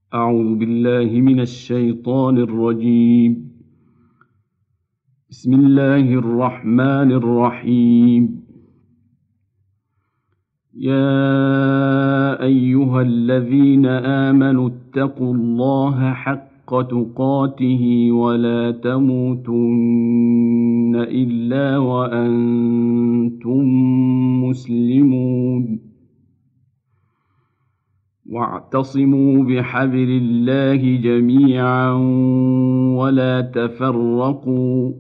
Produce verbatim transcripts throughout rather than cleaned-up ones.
أعوذ بالله من الشيطان الرجيم. بسم الله الرحمن الرحيم. يا أيها الذين آمنوا اتقوا الله حق تقاته ولا تموتن إلا وأنتم مسلمون. واعتصموا بحبل الله جميعا ولا تفرقوا.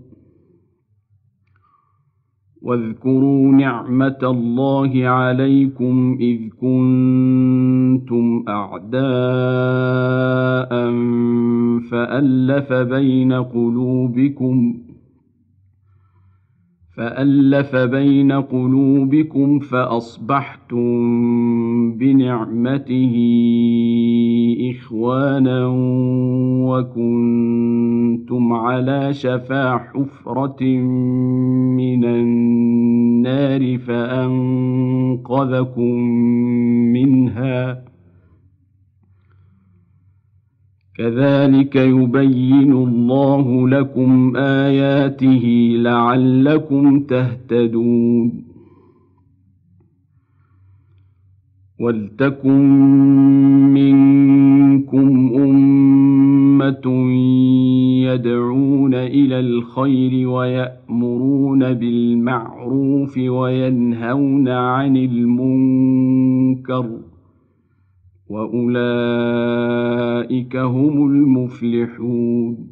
واذكروا نعمة الله عليكم إذ كنتم أعداء فألف بين قلوبكم فألف بين قلوبكم فأصبحتم بنعمته إخوانا وكنتم على شفا حفرة من النار فأنقذكم منها. كذلك يبين الله لكم آياته لعلكم تهتدون. ولتكن منكم أمة يدعون إلى الخير ويأمرون بالمعروف وينهون عن المنكر وأولئك هم المفلحون.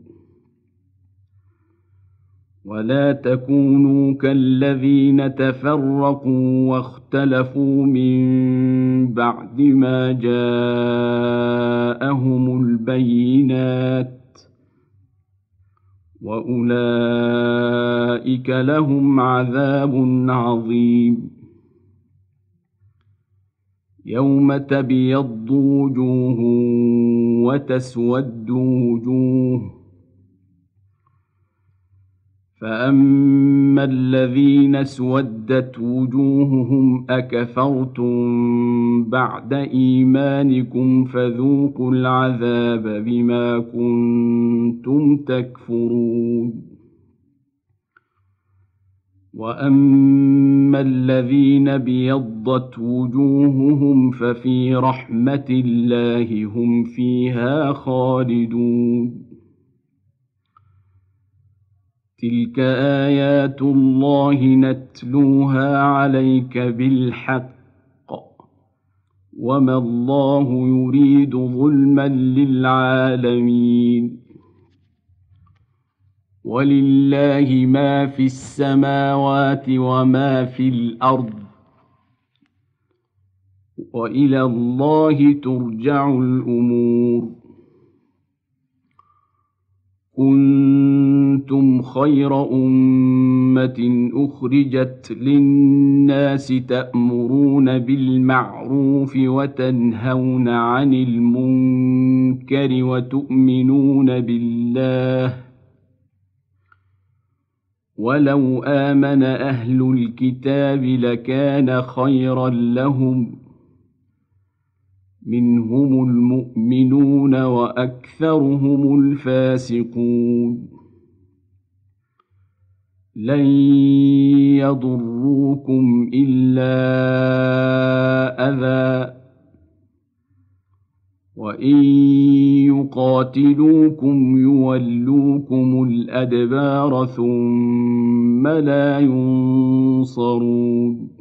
ولا تكونوا كالذين تفرقوا واختلفوا من بعد ما جاءهم البينات وأولئك لهم عذاب عظيم. يوم تبيض وجوه وتسود وجوه. فأما الذين اسودت وجوههم أكفرتم بعد إيمانكم فذوقوا العذاب بما كنتم تكفرون. وأما الذين ابيضت وجوههم ففي رحمة الله هم فيها خالدون. تلك آيات الله نتلوها عليك بالحق وما الله يريد ظلما للعالمين. ولله ما في السماوات وما في الأرض وإلى الله ترجع الأمور. كنتم خير أمة أخرجت للناس تأمرون بالمعروف وتنهون عن المنكر وتؤمنون بالله. ولو آمن أهل الكتاب لكان خيرا لهم منهم المؤمنون وأكثرهم الفاسقون. لن يضروكم إلا أذى وإن يقاتلوكم يولوكم الأدبار ثم لا ينصرون.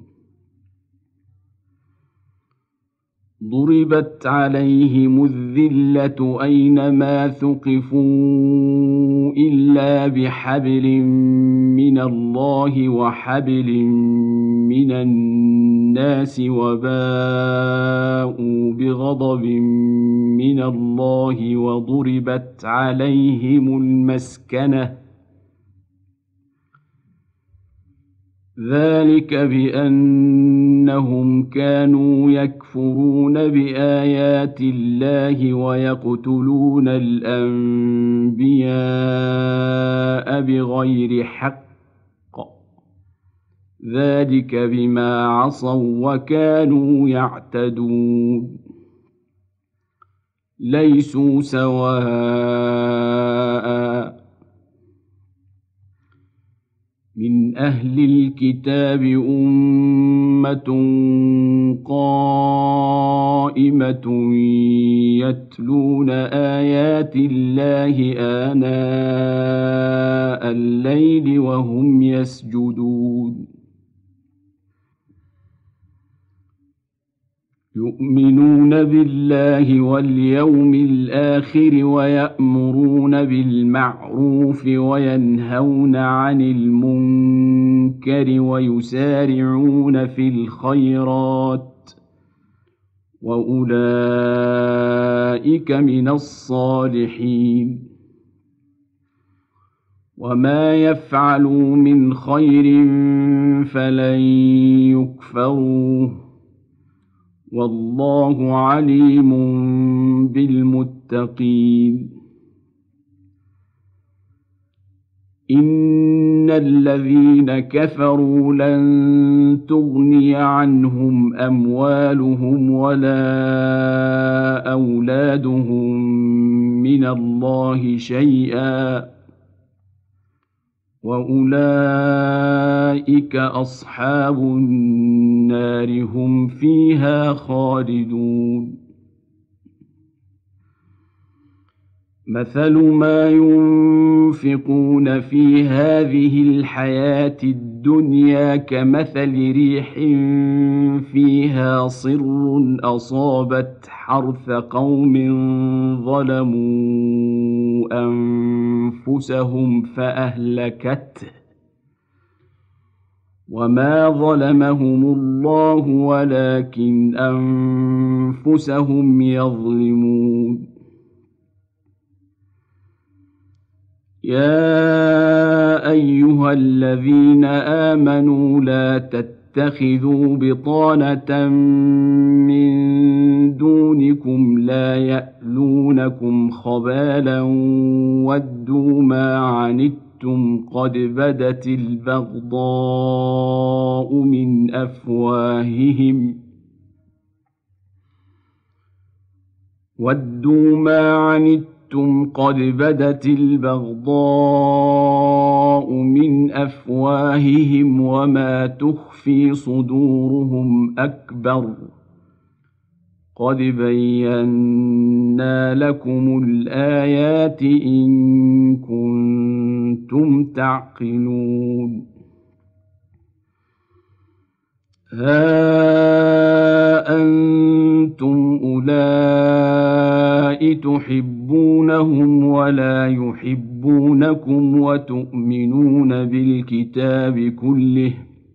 ضربت عليهم الذلة أينما ثقفوا إلا بحبل من الله وحبل من الناس وباءوا بغضب من الله وضربت عليهم المسكنة ذلك بأنهم كانوا يكفرون بآيات الله ويقتلون الأنبياء بغير حق ذلك بما عصوا وكانوا يعتدون ليسوا سواء من أهل الكتاب أمة قائمة يتلون آيات الله آناء الليل وهم يسجدون يؤمنون بالله واليوم الآخر ويأمرون بالمعروف وينهون عن المنكر ويسارعون في الخيرات وأولئك من الصالحين وما يفعلوا من خير فلن يكفروه والله عليم بالمتقين إن الذين كفروا لن تغني عنهم أموالهم ولا أولادهم من الله شيئا وأولئك أصحاب النار هم فيها خالدون مثل ما ينفقون في هذه الحياة الدنيا كمثل ريح فيها صر أصابت حرث قوم ظلموا أنفسهم فأهلكته وما ظلمهم الله ولكن أنفسهم يظلمون يا أيها الذين آمنوا لا تتخذوا بطانة من دونكم لا يألونكم خبالا ودوا ما عنتم قد بدت البغضاء من أفواههم ودوا ما عنتم قد بدت البغضاء من أفواههم وما تخفي صدورهم أكبر قد بينا لكم الآيات إن كنتم تعقلون ها أنتم أولئك تحبونهم ولا يحبونكم وتؤمنون بالكتاب كله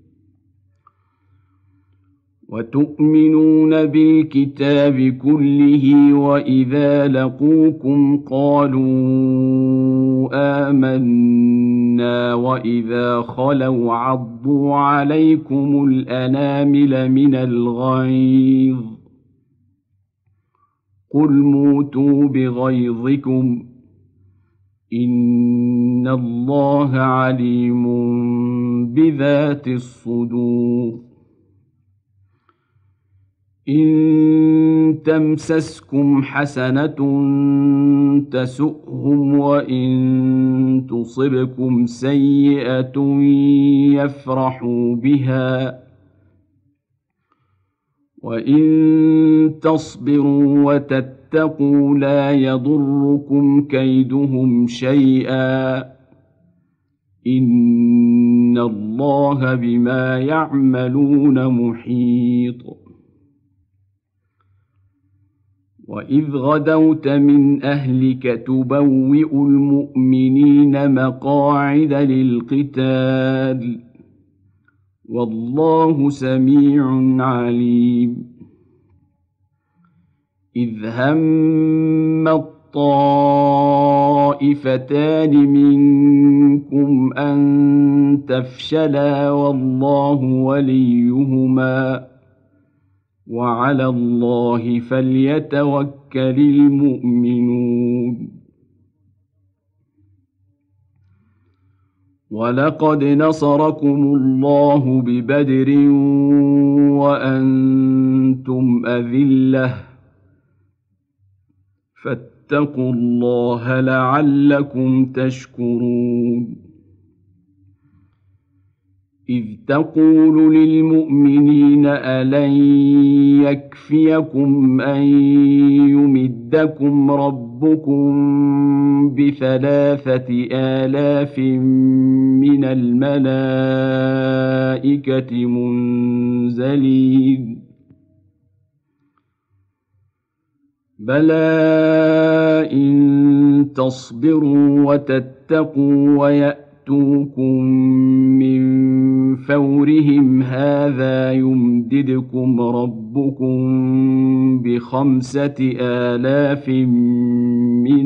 وتؤمنون بالكتاب كله وإذا لقوكم قالوا آمنا وإذا خلوا عضوا عليكم الأنامل من الغيظ قل موتوا بغيظكم إن الله عليم بذات الصدور إن تمسسكم حسنة تسؤهم وإن تصبكم سيئة يفرحوا بها وإن تصبروا وتتقوا لا يضركم كيدهم شيئا إن الله بما يعملون محيط وإذ غدوت من أهلك تبوئ المؤمنين مقاعد للقتال والله سميع عليم إذ هم الطائفتان منكم أن تفشلا والله وليهما وعلى الله فليتوكل المؤمنون ولقد نصركم الله ببدر وأنتم أذلة فاتقوا الله لعلكم تشكرون إذ تقول للمؤمنين ألن يكفيكم أن يمدكم ربكم بثلاثة آلاف من الملائكة منزلين بلى إن تصبروا وتتقوا ويأتوكم من فورهم هذا يمددكم ربكم بخمسة آلاف من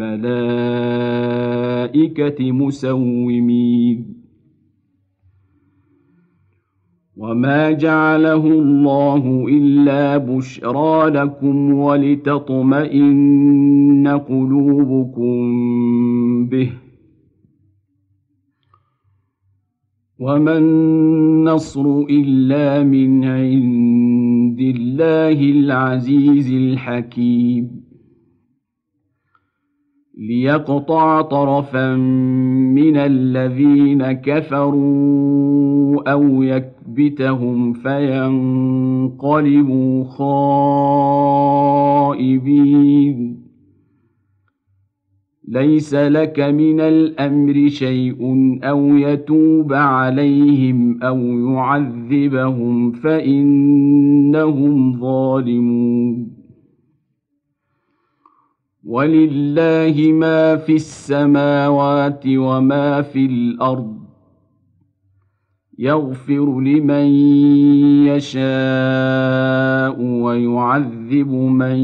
الملائكة مسومين وما جعله الله إلا بشرى لكم ولتطمئن قلوبكم به وما النصر إلا من عند الله العزيز الحكيم ليقطع طرفا من الذين كفروا أو يكبتهم فينقلبوا خائبين ليس لك من الأمر شيء أو يتوب عليهم أو يعذبهم فإنهم ظالمون ولله ما في السماوات وما في الأرض يغفر لمن يشاء ويعذب من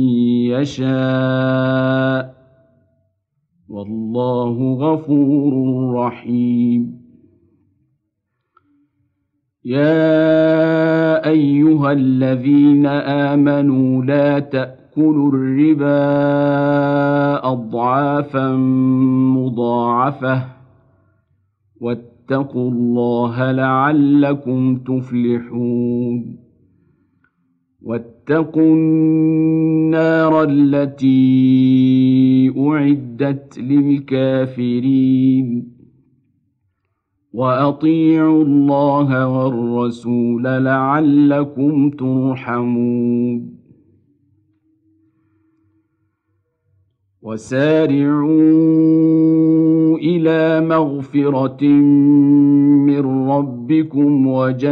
يشاء والله غفور رحيم يا أيها الذين آمنوا لا تأكلوا الربا أضعافا مضاعفة واتقوا الله لعلكم تفلحون واتقوا النار التي أعدت للكافرين وأطيعوا الله والرسول لعلكم ترحمون وسارعوا إلى مغفرة من ربكم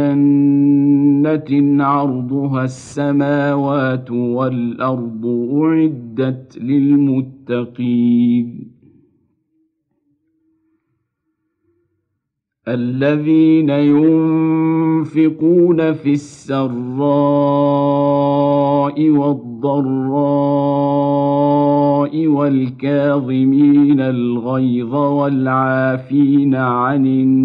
وجنة عرضها السماوات والأرض أعدت للمتقين الذين ينفقون في السراء والضراء والكاظمين الغيظ والعافين عن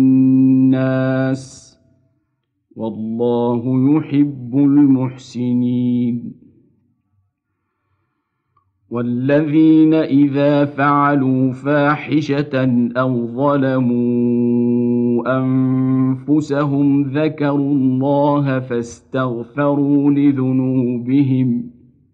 الناس والله يحب المحسنين والذين إذا فعلوا فاحشة أو ظلموا أنفسهم ذكروا الله فاستغفروا لذنوبهم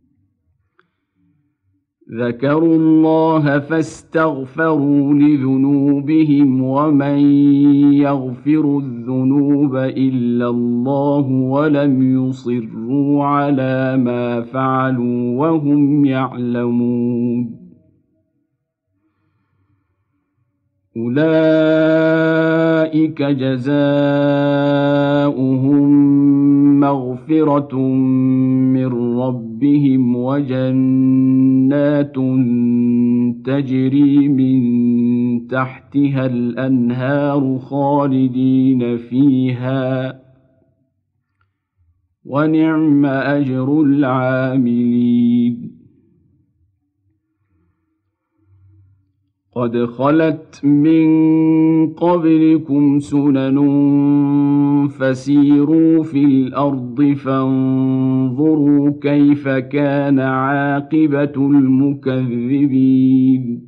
ذكروا الله فاستغفروا لذنوبهم ومن يغفر الذنوب إلا الله ولم يصروا على ما فعلوا وهم يعلمون أولئك جزاؤهم مغفرة من ربهم وجنات تجري من تحتها الأنهار خالدين فيها ونعم أجر العاملين قد خلت من قبلكم سنن فسيروا في الأرض فانظروا كيف كان عاقبة المكذبين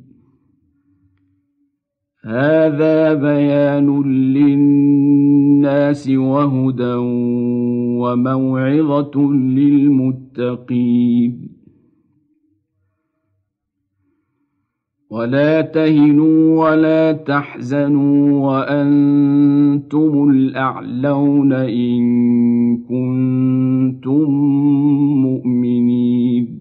هذا بيان للناس وهدى وموعظة للمتقين ولا تهنوا ولا تحزنوا وأنتم الأعلون إن كنتم مؤمنين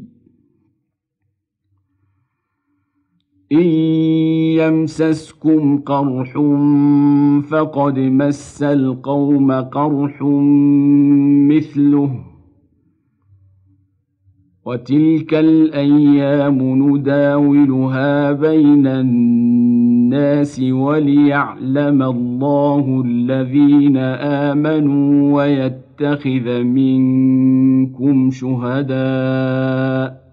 إن يمسسكم قرح فقد مس القوم قرح مثله وتلك الأيام نداولها بين الناس وليعلم الله الذين آمنوا ويتخذ منكم شهداء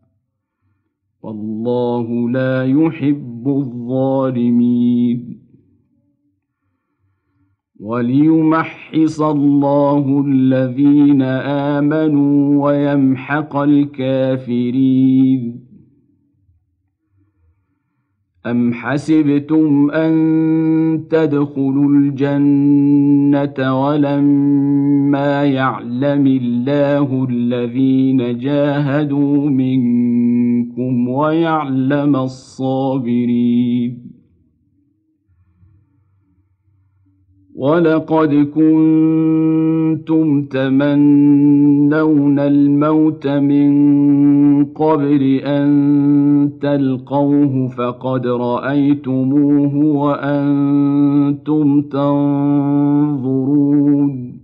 والله لا يحب الظالمين وليمحص الله الذين آمنوا ويمحق الكافرين أم حسبتم أن تدخلوا الجنة ولما يعلم الله الذين جاهدوا منكم ويعلم الصابرين ولقد كنتم تمنون الموت من قبل أن تلقوه فقد رأيتموه وأنتم تنظرون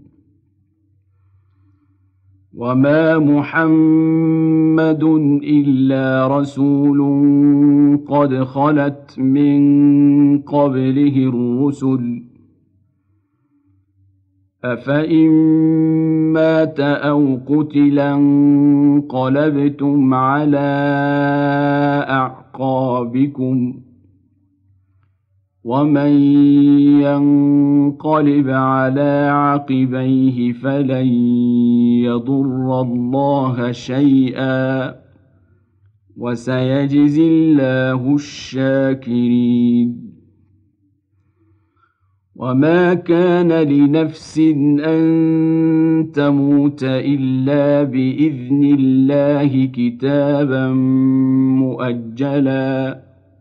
وما محمد إلا رسول قد خلت من قبله الرسل أفإن مات أو قتلا انقلبتم على أعقابكم ومن ينقلب على عقبيه فلن يضر الله شيئا وسيجزي الله الشاكرين وما كان لنفس أن تموت إلا بإذن الله كتابا مؤجلا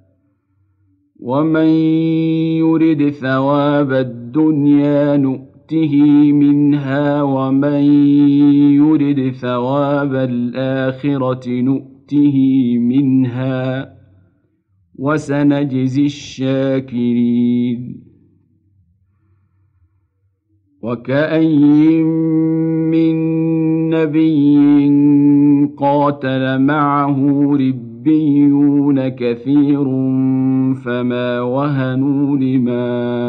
ومن يرد ثواب الدنيا نؤته منها ومن يرد ثواب الآخرة نؤته منها وسنجزي الشاكرين وكأين من نبي قاتل معه ربيون كثير فما وهنوا لما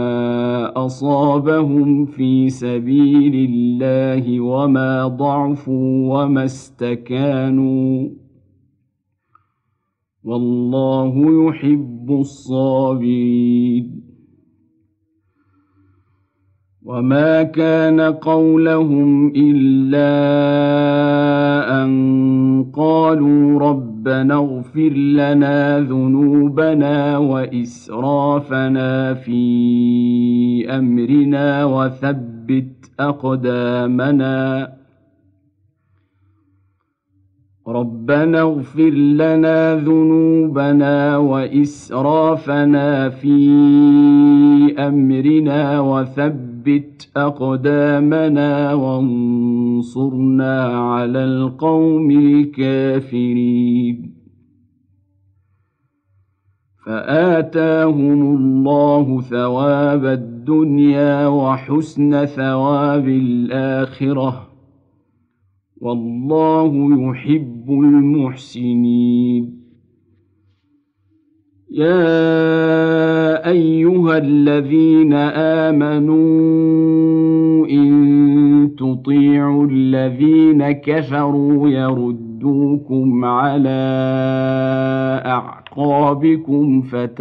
أصابهم في سبيل الله وما ضعفوا وما استكانوا والله يحب الصابرين وما كان قولهم إلا أن قالوا ربنا اغفر لنا ذنوبنا وإسرافنا في أمرنا وثبت أقدامنا ربنا اغفر لنا ذنوبنا وإسرافنا في أمرنا وثبت أقدامنا وانصرنا على القوم الكافرين فآتاهم الله ثواب الدنيا وحسن ثواب الآخرة والله يحب المحسنين يا أيها الذين آمنوا إن تطيعوا الذين كفروا يردوكم على أعقابكم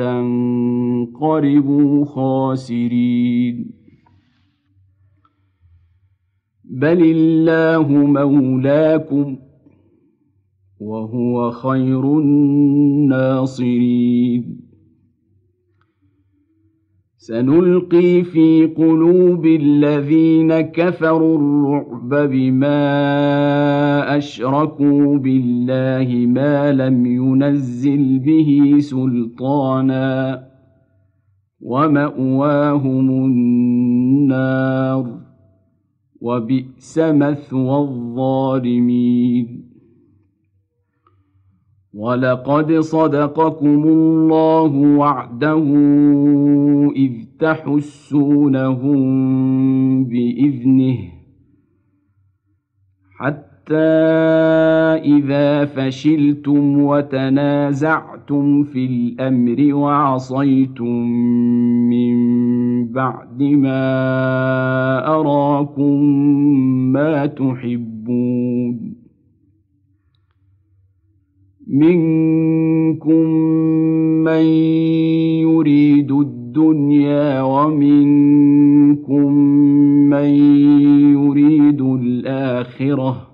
فتنقلبوا خاسرين بل الله مولاكم وهو خير الناصرين سنلقي في قلوب الذين كفروا الرعب بما أشركوا بالله ما لم ينزل به سلطانا ومأواهم النار وبئس مثوى الظالمين ولقد صدقكم الله وعده إذ تحسونهم بإذنه حتى إذا فشلتم وتنازعتم في الأمر وعصيتم من بعد ما أراكم ما تحبون منكم من يريد الدنيا ومنكم من يريد الآخرة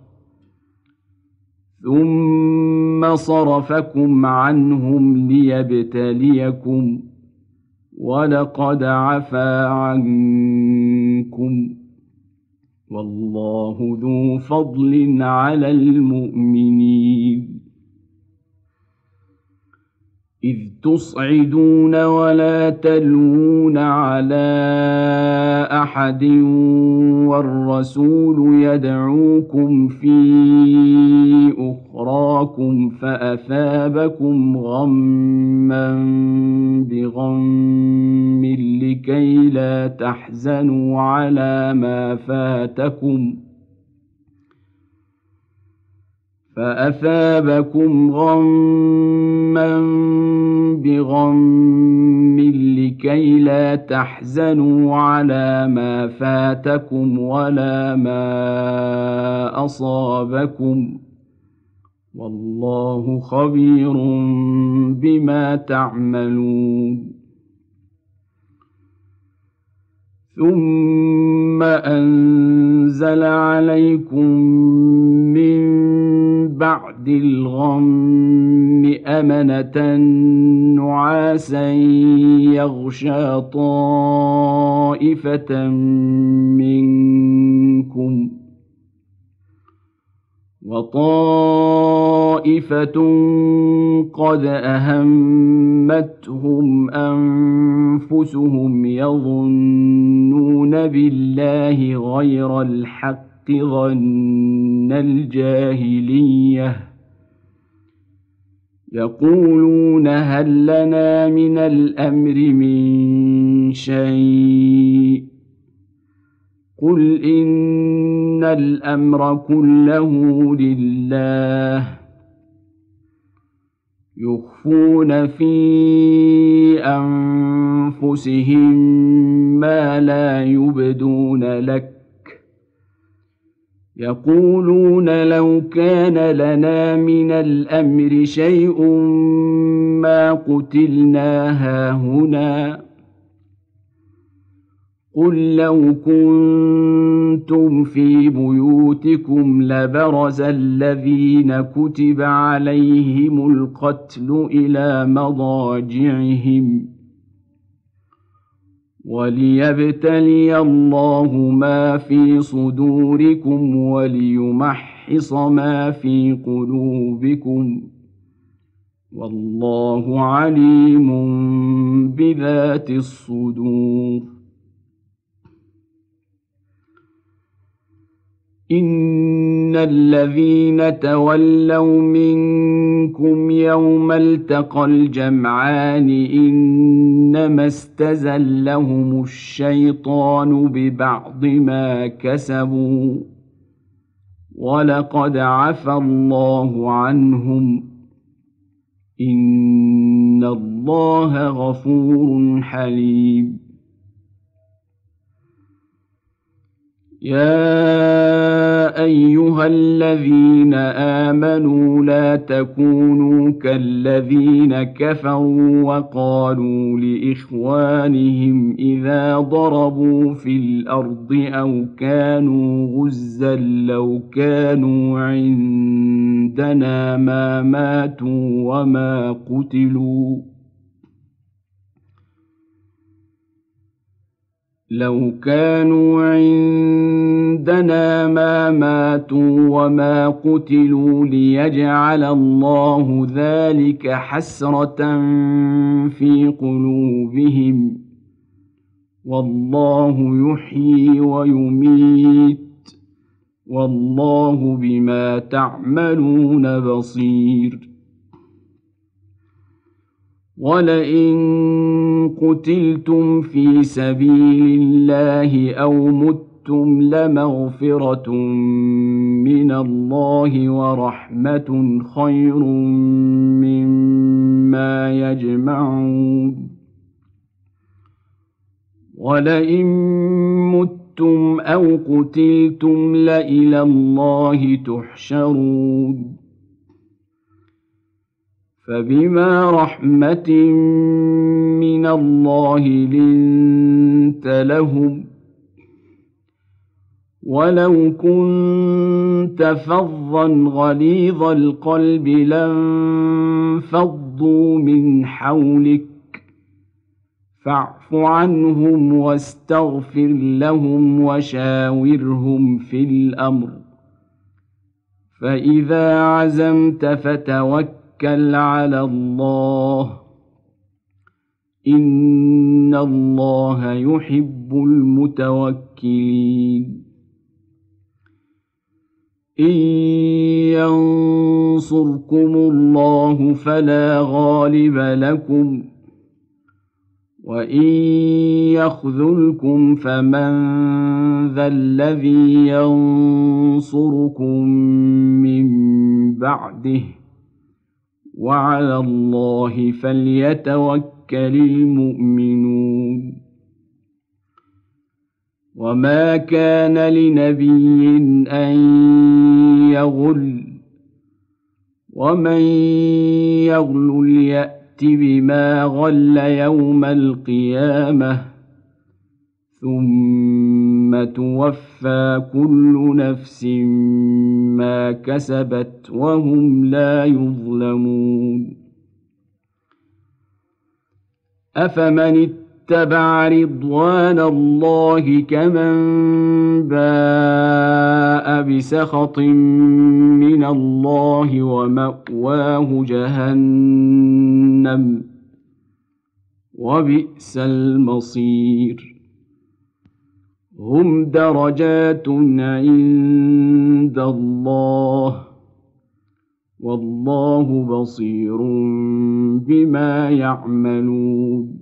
ثم صرفكم عنهم ليبتليكم ولقد عفا عنكم والله ذو فضل على المؤمنين إذ تصعدون ولا تلوون على أحد والرسول يدعوكم في أخراكم فأثابكم غما بغم لكي لا تحزنوا على ما فاتكم فأثابكم غما بغم لكي لا تحزنوا على ما فاتكم ولا ما أصابكم والله خبير بما تعملون ثم أنزل عليكم من بعد الغم أمنة نعاسا يغشى طائفة منكم وطائفة قد أهمتهم أنفسهم يظنون بالله غير الحق ظن الجاهلية يقولون هل لنا من الأمر من شيء قل إن الأمر كله لله يخفون في أنفسهم ما لا يبدون لك يقولون لو كان لنا من الأمر شيء ما قتلنا هاهنا قل لو كنتم في بيوتكم لبرز الذين كتب عليهم القتل إلى مضاجعهم وليبتلي الله ما في صدوركم وليمحص ما في قلوبكم والله عليم بذات الصدور إن الذين تولوا منكم يوم التقى الجمعان إنما استزلهم الشيطان ببعض ما كسبوا ولقد عفا الله عنهم إن الله غفور حليم يا أيها الذين آمنوا لا تكونوا كالذين كفروا وقالوا لإخوانهم إذا ضربوا في الأرض أو كانوا غزا لو كانوا عندنا ما ماتوا وما قتلوا لو كانوا عندنا ما ماتوا وما قتلوا ليجعل الله ذلك حسرة في قلوبهم والله يحيي ويميت والله بما تعملون بصير ولئن قتلتم في سبيل الله أو متم لمغفرة من الله ورحمة خير مما يجمعون ولئن متم أو قتلتم لإلى الله تحشرون فبما رحمة من الله لنت لهم ولو كنت فظا غليظ القلب لانفضوا من حولك فاعف عنهم واستغفر لهم وشاورهم في الأمر فإذا عزمت فتوكل على الله إن الله يحب المتوكلين إن ينصركم الله فلا غالب لكم وإن يخذلكم فمن ذا الذي ينصركم من بعده وعلى الله فليتوكل المؤمنون وما كان لنبي أن يغل ومن يغل يأت بما غل يوم القيامة ثم توفى كل نفس ما كسبت وهم لا يظلمون أفمن اتبع رضوان الله كمن باء بسخط من الله ومأواه جهنم وبئس المصير هم درجات عند الله والله بصير بما يعملون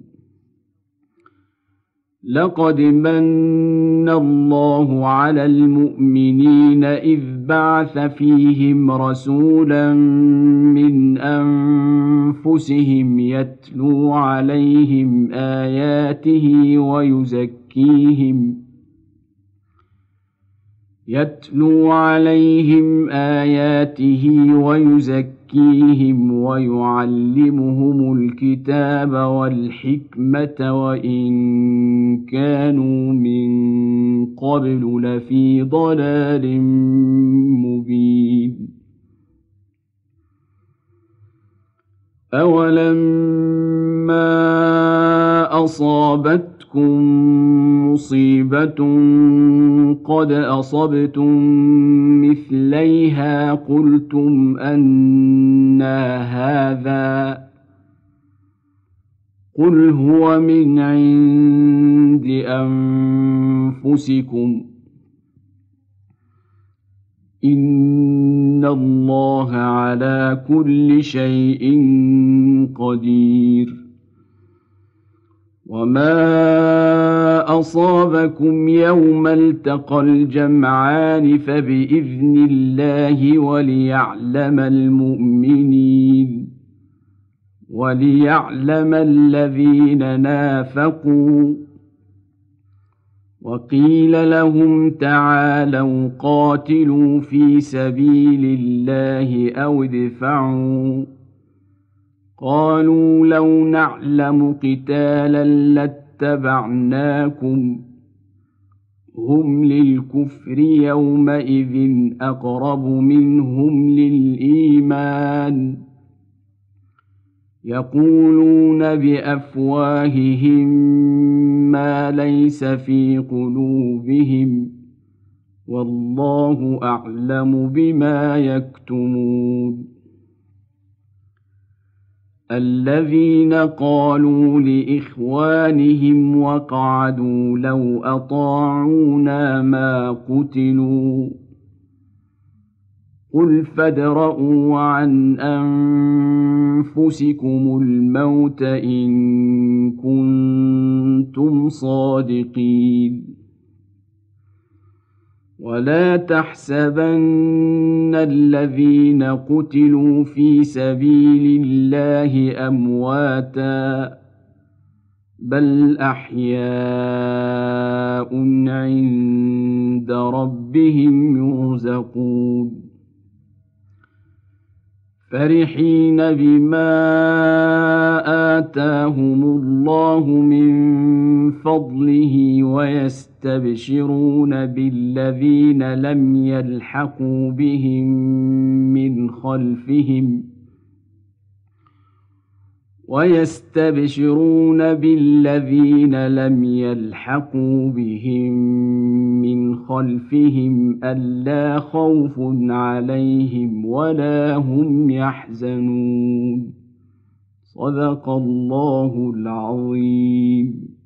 لقد من الله على المؤمنين إذ بعث فيهم رسولا من أنفسهم يتلو عليهم آياته ويزكيهم يتلو عليهم آياته ويزكيهم ويعلمهم الكتاب والحكمة وإن كانوا من قبل لفي ضلال مبين أولما أصابتكم مصيبة قد أصبتم مثليها قلتم أنى هذا قل هو من عند أنفسكم إن الله على كل شيء قدير وما أصابكم يوم التقى الجمعان فبإذن الله وليعلم المؤمنين وليعلم الذين نافقوا وقيل لهم تعالوا قاتلوا في سبيل الله أو ادفعوا قالوا لو نعلم قتالا لاتبعناكم هم للكفر يومئذ أقرب منهم للإيمان يقولون بأفواههم ما ليس في قلوبهم والله أعلم بما يكتمون الذين قالوا لإخوانهم وقعدوا لو أطاعونا ما قتلوا قل فادرءوا عن أنفسكم الموت إن كنتم صادقين ولا تحسبن الذين قتلوا في سبيل الله أمواتا بل أحياء عند ربهم يرزقون فرحين بما آتاهم الله من فضله ويستبشرون بالذين لم يلحقوا بهم من خلفهم ويستبشرون بالذين لم يلحقوا بهم من خلفهم ألا خوف عليهم ولا هم يحزنون صدق الله العظيم.